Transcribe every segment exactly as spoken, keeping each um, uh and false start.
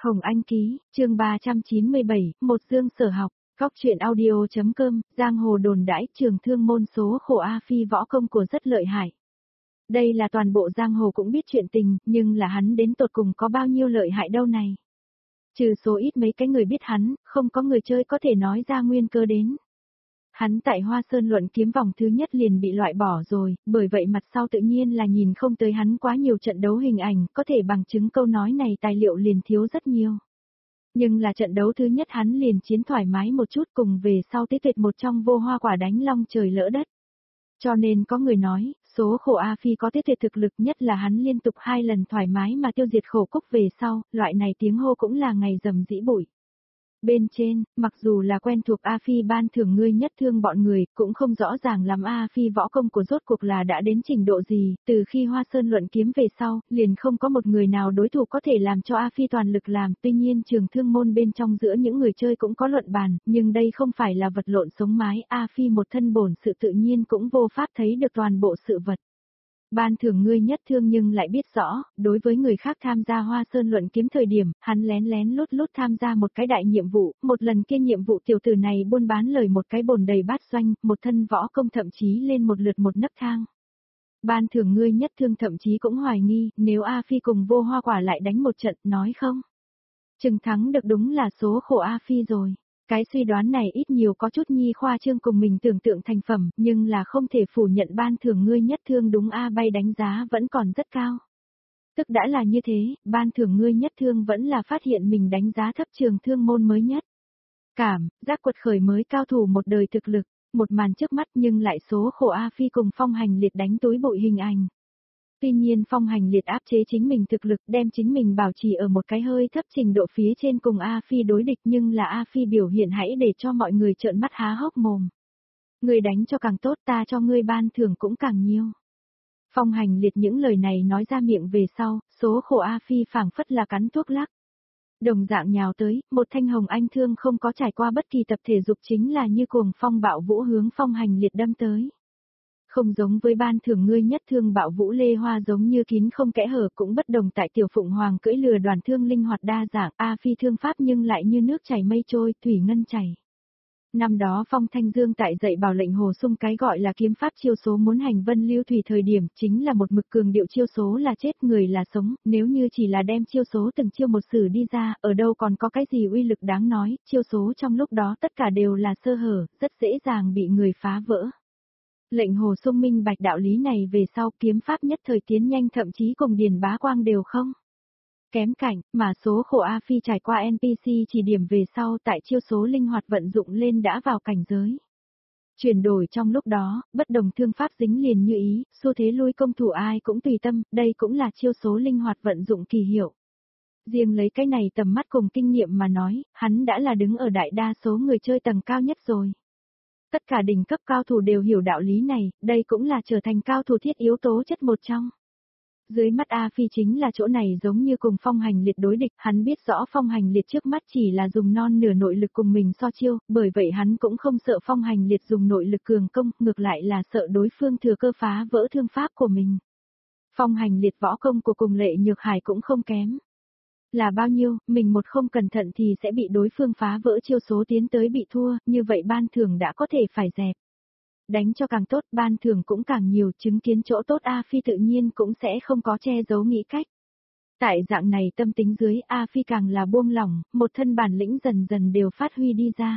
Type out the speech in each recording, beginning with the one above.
Hồng Anh ký, chương ba trăm chín mươi bảy, một dương sở học, góc truyện audio.com, giang hồ đồn đãi trường thương môn số khổ A Phi võ công của rất lợi hại. Đây là toàn bộ giang hồ cũng biết chuyện tình, nhưng là hắn đến tột cùng có bao nhiêu lợi hại đâu này. Trừ số ít mấy cái người biết hắn, không có người chơi có thể nói ra nguyên cơ đến. Hắn tại Hoa Sơn luận kiếm vòng thứ nhất liền bị loại bỏ rồi, bởi vậy mặt sau tự nhiên là nhìn không tới hắn quá nhiều trận đấu hình ảnh, có thể bằng chứng câu nói này tài liệu liền thiếu rất nhiều. Nhưng là trận đấu thứ nhất hắn liền chiến thoải mái một chút cùng về sau tế tuyệt một trong vô hoa quả đánh long trời lỡ đất. Cho nên có người nói, số khổ A Phi có tế tuyệt thực lực nhất là hắn liên tục hai lần thoải mái mà tiêu diệt khổ cúc về sau, loại này tiếng hô cũng là ngày rầm rĩ bụi. Bên trên, mặc dù là quen thuộc A Phi ban thưởng ngươi nhất thương bọn người, cũng không rõ ràng lắm A Phi võ công của rốt cuộc là đã đến trình độ gì, từ khi Hoa Sơn luận kiếm về sau, liền không có một người nào đối thủ có thể làm cho A Phi toàn lực làm, tuy nhiên trường thương môn bên trong giữa những người chơi cũng có luận bàn, nhưng đây không phải là vật lộn sống mái, A Phi một thân bổn sự tự nhiên cũng vô pháp thấy được toàn bộ sự vật. Ban thưởng ngươi nhất thương nhưng lại biết rõ, đối với người khác tham gia Hoa Sơn luận kiếm thời điểm, hắn lén lén lút lút tham gia một cái đại nhiệm vụ, một lần kia nhiệm vụ tiểu tử này buôn bán lời một cái bồn đầy bát doanh, một thân võ công thậm chí lên một lượt một nấc thang. Ban thưởng ngươi nhất thương thậm chí cũng hoài nghi, nếu A Phi cùng vô hoa quả lại đánh một trận, nói không? Chừng thắng được đúng là số khổ A Phi rồi. Cái suy đoán này ít nhiều có chút nhi khoa trương cùng mình tưởng tượng thành phẩm, nhưng là không thể phủ nhận ban thưởng ngươi nhất thương đúng A bay đánh giá vẫn còn rất cao. Tức đã là như thế, ban thưởng ngươi nhất thương vẫn là phát hiện mình đánh giá thấp trường thương môn mới nhất. Cảm, giác quật khởi mới cao thủ một đời thực lực, một màn trước mắt nhưng lại số khổ A Phi cùng Phong Hành Liệt đánh túi bụi hình ảnh. Tuy nhiên Phong Hành Liệt áp chế chính mình thực lực đem chính mình bảo trì ở một cái hơi thấp trình độ phía trên cùng A Phi đối địch nhưng là A Phi biểu hiện hãy để cho mọi người trợn mắt há hốc mồm. Người đánh cho càng tốt ta cho ngươi ban thưởng cũng càng nhiều. Phong Hành Liệt những lời này nói ra miệng về sau, số khổ A Phi phảng phất là cắn thuốc lắc. Đồng dạng nhào tới, một thanh hồng anh thương không có trải qua bất kỳ tập thể dục chính là như cuồng phong bạo vũ hướng Phong Hành Liệt đâm tới. Không giống với ban thưởng ngươi nhất thương bạo vũ lê hoa giống như kín không kẽ hở cũng bất đồng tại tiểu phụng hoàng cưỡi lừa đoàn thương linh hoạt đa dạng A Phi thương pháp nhưng lại như nước chảy mây trôi, thủy ngân chảy. Năm đó Phong Thanh Dương tại dạy bảo lệnh hồ sung cái gọi là kiếm pháp chiêu số muốn hành vân lưu thủy thời điểm chính là một mực cường điệu chiêu số là chết người là sống, nếu như chỉ là đem chiêu số từng chiêu một sử đi ra, ở đâu còn có cái gì uy lực đáng nói, chiêu số trong lúc đó tất cả đều là sơ hở, rất dễ dàng bị người phá vỡ. Lệnh hồ sung minh bạch đạo lý này về sau kiếm pháp nhất thời tiến nhanh thậm chí cùng Điền Bá Quang đều không kém cạnh, mà số khổ A Phi trải qua en pê xê chỉ điểm về sau tại chiêu số linh hoạt vận dụng lên đã vào cảnh giới. Chuyển đổi trong lúc đó, bất đồng thương pháp dính liền như ý, xu thế lui công thủ ai cũng tùy tâm, đây cũng là chiêu số linh hoạt vận dụng kỳ hiệu. Riêng lấy cái này tầm mắt cùng kinh nghiệm mà nói, hắn đã là đứng ở đại đa số người chơi tầng cao nhất rồi. Tất cả đỉnh cấp cao thủ đều hiểu đạo lý này, đây cũng là trở thành cao thủ thiết yếu tố chất một trong. Dưới mắt A Phi chính là chỗ này giống như cùng Phong Hành Liệt đối địch, hắn biết rõ Phong Hành Liệt trước mắt chỉ là dùng non nửa nội lực cùng mình so chiêu, bởi vậy hắn cũng không sợ Phong Hành Liệt dùng nội lực cường công, ngược lại là sợ đối phương thừa cơ phá vỡ thương pháp của mình. Phong Hành Liệt võ công của cùng Lệ Nhược Hải cũng không kém. Là bao nhiêu, mình một không cẩn thận thì sẽ bị đối phương phá vỡ chiêu số tiến tới bị thua, như vậy ban thưởng đã có thể phải dẹp. Đánh cho càng tốt, ban thưởng cũng càng nhiều, chứng kiến chỗ tốt A Phi tự nhiên cũng sẽ không có che giấu nghĩ cách. Tại dạng này tâm tính dưới A Phi càng là buông lỏng, một thân bản lĩnh dần dần đều phát huy đi ra.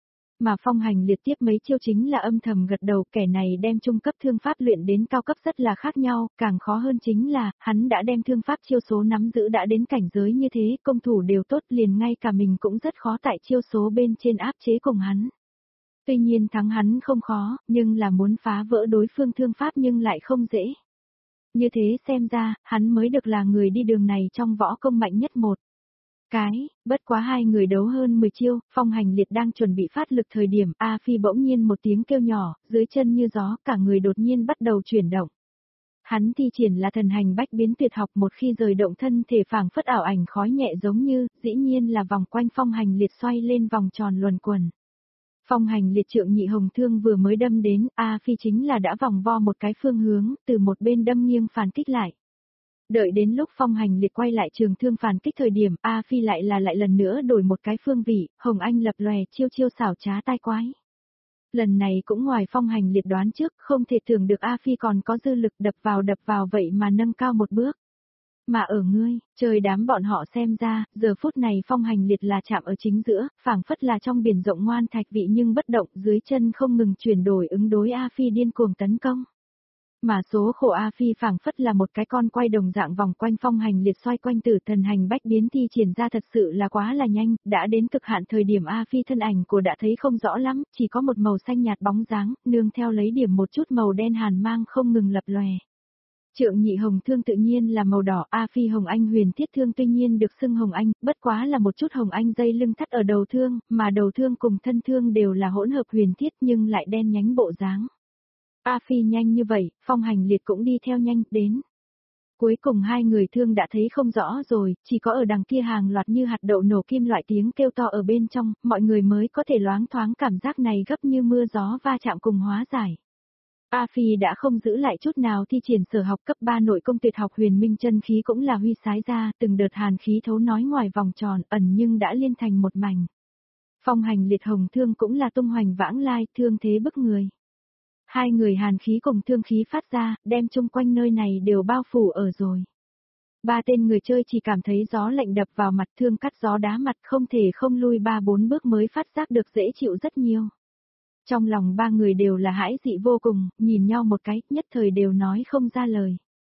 Mà Phong Hành Liệt tiếp mấy chiêu chính là âm thầm gật đầu, kẻ này đem trung cấp thương pháp luyện đến cao cấp rất là khác nhau, càng khó hơn chính là, hắn đã đem thương pháp chiêu số nắm giữ đã đến cảnh giới như thế, công thủ đều tốt liền ngay cả mình cũng rất khó tại chiêu số bên trên áp chế cùng hắn. Tuy nhiên thắng hắn không khó, nhưng là muốn phá vỡ đối phương thương pháp nhưng lại không dễ. Như thế xem ra, hắn mới được là người đi đường này trong võ công mạnh nhất một. Cái, bất quá hai người đấu hơn mười chiêu, Phong Hành Liệt đang chuẩn bị phát lực thời điểm A Phi bỗng nhiên một tiếng kêu nhỏ, dưới chân như gió, cả người đột nhiên bắt đầu chuyển động. Hắn thi triển là thần hành bách biến tuyệt học một khi rời động thân thể phảng phất ảo ảnh khói nhẹ giống như, dĩ nhiên là vòng quanh Phong Hành Liệt xoay lên vòng tròn luẩn quẩn. Phong Hành Liệt trượng nhị hồng thương vừa mới đâm đến, A Phi chính là đã vòng vo một cái phương hướng, từ một bên đâm nghiêng phản kích lại. Đợi đến lúc Phong Hành Liệt quay lại trường thương phản kích thời điểm, A Phi lại là lại lần nữa đổi một cái phương vị, Hồng Anh lập lòe chiêu chiêu xảo trá tai quái. Lần này cũng ngoài Phong Hành Liệt đoán trước, không thể tưởng được A Phi còn có dư lực đập vào đập vào vậy mà nâng cao một bước. Mà ở ngươi, trời đám bọn họ xem ra, giờ phút này Phong Hành Liệt là chạm ở chính giữa, phảng phất là trong biển rộng ngoan thạch vị nhưng bất động, dưới chân không ngừng chuyển đổi ứng đối A Phi điên cuồng tấn công. Mà số khổ A Phi phảng phất là một cái con quay đồng dạng vòng quanh Phong Hành Liệt xoay quanh tử thần hành bách biến thi triển ra thật sự là quá là nhanh, đã đến cực hạn thời điểm A Phi thân ảnh của đã thấy không rõ lắm, chỉ có một màu xanh nhạt bóng dáng, nương theo lấy điểm một chút màu đen hàn mang không ngừng lập lòe. Trượng nhị hồng thương tự nhiên là màu đỏ, A Phi hồng anh huyền thiết thương tuy nhiên được xưng hồng anh, bất quá là một chút hồng anh dây lưng thắt ở đầu thương, mà đầu thương cùng thân thương đều là hỗn hợp huyền thiết nhưng lại đen nhánh bộ dáng. A Phi nhanh như vậy, Phong Hành Liệt cũng đi theo nhanh, đến. Cuối cùng hai người thương đã thấy không rõ rồi, chỉ có ở đằng kia hàng loạt như hạt đậu nổ kim loại tiếng kêu to ở bên trong, mọi người mới có thể loáng thoáng cảm giác này gấp như mưa gió va chạm cùng hóa giải. A Phi đã không giữ lại chút nào thi triển sở học cấp ba nội công tuyệt học huyền minh chân khí cũng là huy sái ra, từng đợt hàn khí thấu nói ngoài vòng tròn ẩn nhưng đã liên thành một mảnh. Phong Hành Liệt hồng thương cũng là tung hoành vãng lai, thương thế bức người. Hai người hàn khí cùng thương khí phát ra, đem chung quanh nơi này đều bao phủ ở rồi. Ba tên người chơi chỉ cảm thấy gió lạnh đập vào mặt, thương cắt gió đá mặt, không thể không lui ba bốn bước mới phát giác được dễ chịu rất nhiều. Trong lòng ba người đều là hãi dị vô cùng, nhìn nhau một cái, nhất thời đều nói không ra lời.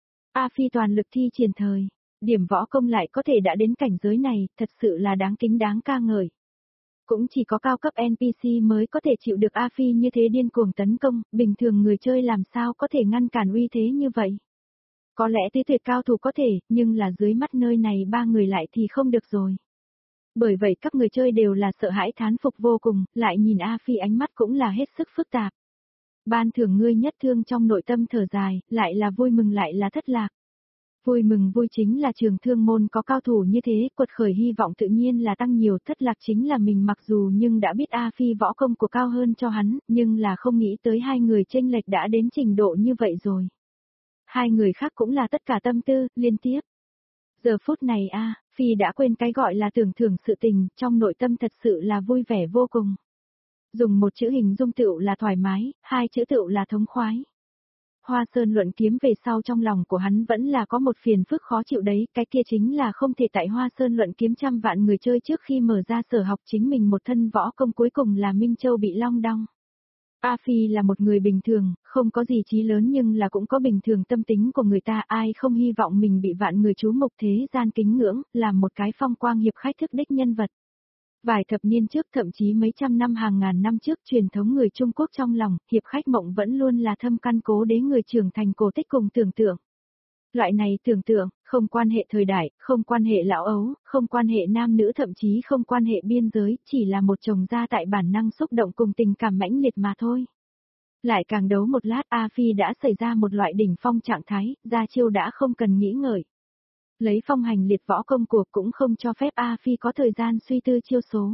A Phi toàn lực thi triển thời, điểm võ công lại có thể đã đến cảnh giới này, thật sự là đáng kính đáng ca ngợi. Cũng chỉ có cao cấp en pê xê mới có thể chịu được A Phi như thế điên cuồng tấn công, bình thường người chơi làm sao có thể ngăn cản uy thế như vậy. Có lẽ tứ tuyệt cao thủ có thể, nhưng là dưới mắt nơi này ba người lại thì không được rồi. Bởi vậy các người chơi đều là sợ hãi thán phục vô cùng, lại nhìn A Phi ánh mắt cũng là hết sức phức tạp. Ban thưởng ngươi nhất thương trong nội tâm thở dài, lại là vui mừng lại là thất lạc. Vui mừng vui chính là trường thương môn có cao thủ như thế, quật khởi hy vọng tự nhiên là tăng nhiều, thất lạc chính là mình mặc dù nhưng đã biết A Phi võ công của cao hơn cho hắn, nhưng là không nghĩ tới hai người chênh lệch đã đến trình độ như vậy rồi. Hai người khác cũng là tất cả tâm tư, liên tiếp. Giờ phút này A, Phi đã quên cái gọi là tưởng thưởng sự tình, trong nội tâm thật sự là vui vẻ vô cùng. Dùng một chữ hình dung tựu là thoải mái, hai chữ tựu là thống khoái. Hoa Sơn luận kiếm về sau trong lòng của hắn vẫn là có một phiền phức khó chịu đấy, cái kia chính là không thể tại Hoa Sơn luận kiếm trăm vạn người chơi trước khi mở ra sở học chính mình một thân võ công cuối cùng là Minh Châu bị long đong. A Phi là một người bình thường, không có gì chí lớn nhưng là cũng có bình thường tâm tính của người ta, ai không hy vọng mình bị vạn người chú mục thế gian kính ngưỡng, làm một cái phong quang hiệp khách thức đích nhân vật. Vài thập niên trước thậm chí mấy trăm năm hàng ngàn năm trước truyền thống người Trung Quốc trong lòng, hiệp khách mộng vẫn luôn là thâm căn cố đế người trưởng thành cổ tích cùng tưởng tượng. Loại này tưởng tượng, không quan hệ thời đại, không quan hệ lão ấu, không quan hệ nam nữ thậm chí không quan hệ biên giới, chỉ là một chồng ra tại bản năng xúc động cùng tình cảm mãnh liệt mà thôi. Lại càng đấu một lát A Phi đã xảy ra một loại đỉnh phong trạng thái, ra chiêu đã không cần nghĩ ngợi. Lấy Phong Hành Liệt võ công cuộc cũng không cho phép A Phi có thời gian suy tư chiêu số.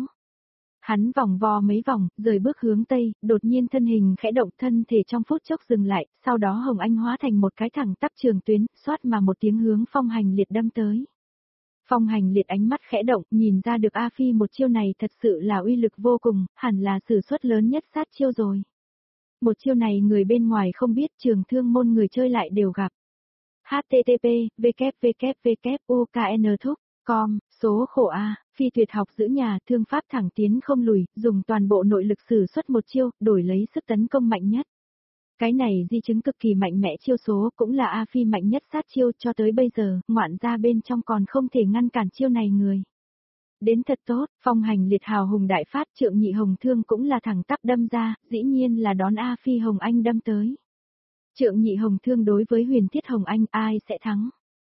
Hắn vòng vo mấy vòng, rời bước hướng tây, đột nhiên thân hình khẽ động thân thể trong phút chốc dừng lại, sau đó Hồng Anh hóa thành một cái thẳng tắp trường tuyến, xoát mà một tiếng hướng Phong Hành Liệt đâm tới. Phong Hành Liệt ánh mắt khẽ động, nhìn ra được A Phi một chiêu này thật sự là uy lực vô cùng, hẳn là sử xuất lớn nhất sát chiêu rồi. Một chiêu này người bên ngoài không biết, trường thương môn người chơi lại đều gặp. H T T P, W W W U K N thúc, com, số khổ A, Phi tuyệt học giữ nhà, thương pháp thẳng tiến không lùi, dùng toàn bộ nội lực sử xuất một chiêu, đổi lấy sức tấn công mạnh nhất. Cái này di chứng cực kỳ mạnh mẽ chiêu số cũng là A Phi mạnh nhất sát chiêu cho tới bây giờ, ngoạn ra bên trong còn không thể ngăn cản chiêu này người. Đến thật tốt, Phong Hành Liệt hào hùng đại phát, trượng nhị hồng thương cũng là thẳng tắp đâm ra, dĩ nhiên là đón A Phi Hồng Anh đâm tới. Trượng nhị hồng thương đối với huyền thiết Hồng Anh ai sẽ thắng?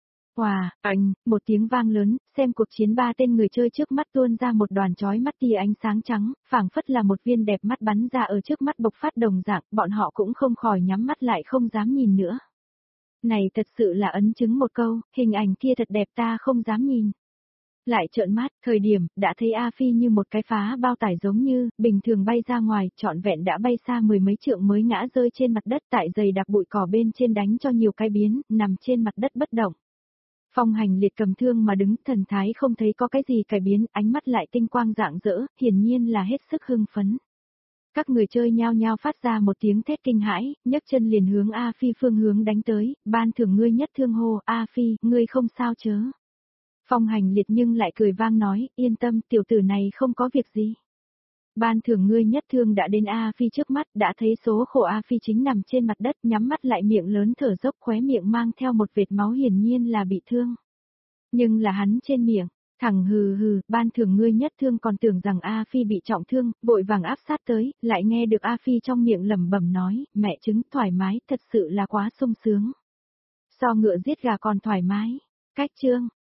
Hòa, anh, một tiếng vang lớn, xem cuộc chiến ba tên người chơi trước mắt tuôn ra một đoàn chói mắt tia ánh sáng trắng, phảng phất là một viên đẹp mắt bắn ra ở trước mắt bộc phát đồng dạng, bọn họ cũng không khỏi nhắm mắt lại không dám nhìn nữa. Này thật sự là ấn chứng một câu, hình ảnh kia thật đẹp ta không dám nhìn. Lại trợn mắt, thời điểm, đã thấy A Phi như một cái phá bao tải giống như, bình thường bay ra ngoài, trọn vẹn đã bay xa mười mấy trượng mới ngã rơi trên mặt đất tại dày đặc bụi cỏ bên trên đánh cho nhiều cái biến, nằm trên mặt đất bất động. Phong Hành Liệt cầm thương mà đứng, thần thái không thấy có cái gì cải biến, ánh mắt lại tinh quang rạng rỡ, hiển nhiên là hết sức hưng phấn. Các người chơi nhao nhao phát ra một tiếng thét kinh hãi, nhấc chân liền hướng A Phi phương hướng đánh tới, ban thưởng ngươi nhất thương hô, A Phi, ngươi không sao chớ. Phong Hành Liệt nhưng lại cười vang nói, yên tâm, tiểu tử này không có việc gì. Ban thưởng ngươi nhất thương đã đến A Phi trước mắt, đã thấy số khổ A Phi chính nằm trên mặt đất, nhắm mắt lại miệng lớn thở dốc, khóe miệng mang theo một vệt máu, hiển nhiên là bị thương. Nhưng là hắn trên miệng, thẳng hừ hừ, ban thưởng ngươi nhất thương, còn tưởng rằng A Phi bị trọng thương, vội vàng áp sát tới, lại nghe được A Phi trong miệng lẩm bẩm nói, mẹ chứng, thoải mái, thật sự là quá sung sướng. So ngựa giết gà còn thoải mái. Cách chương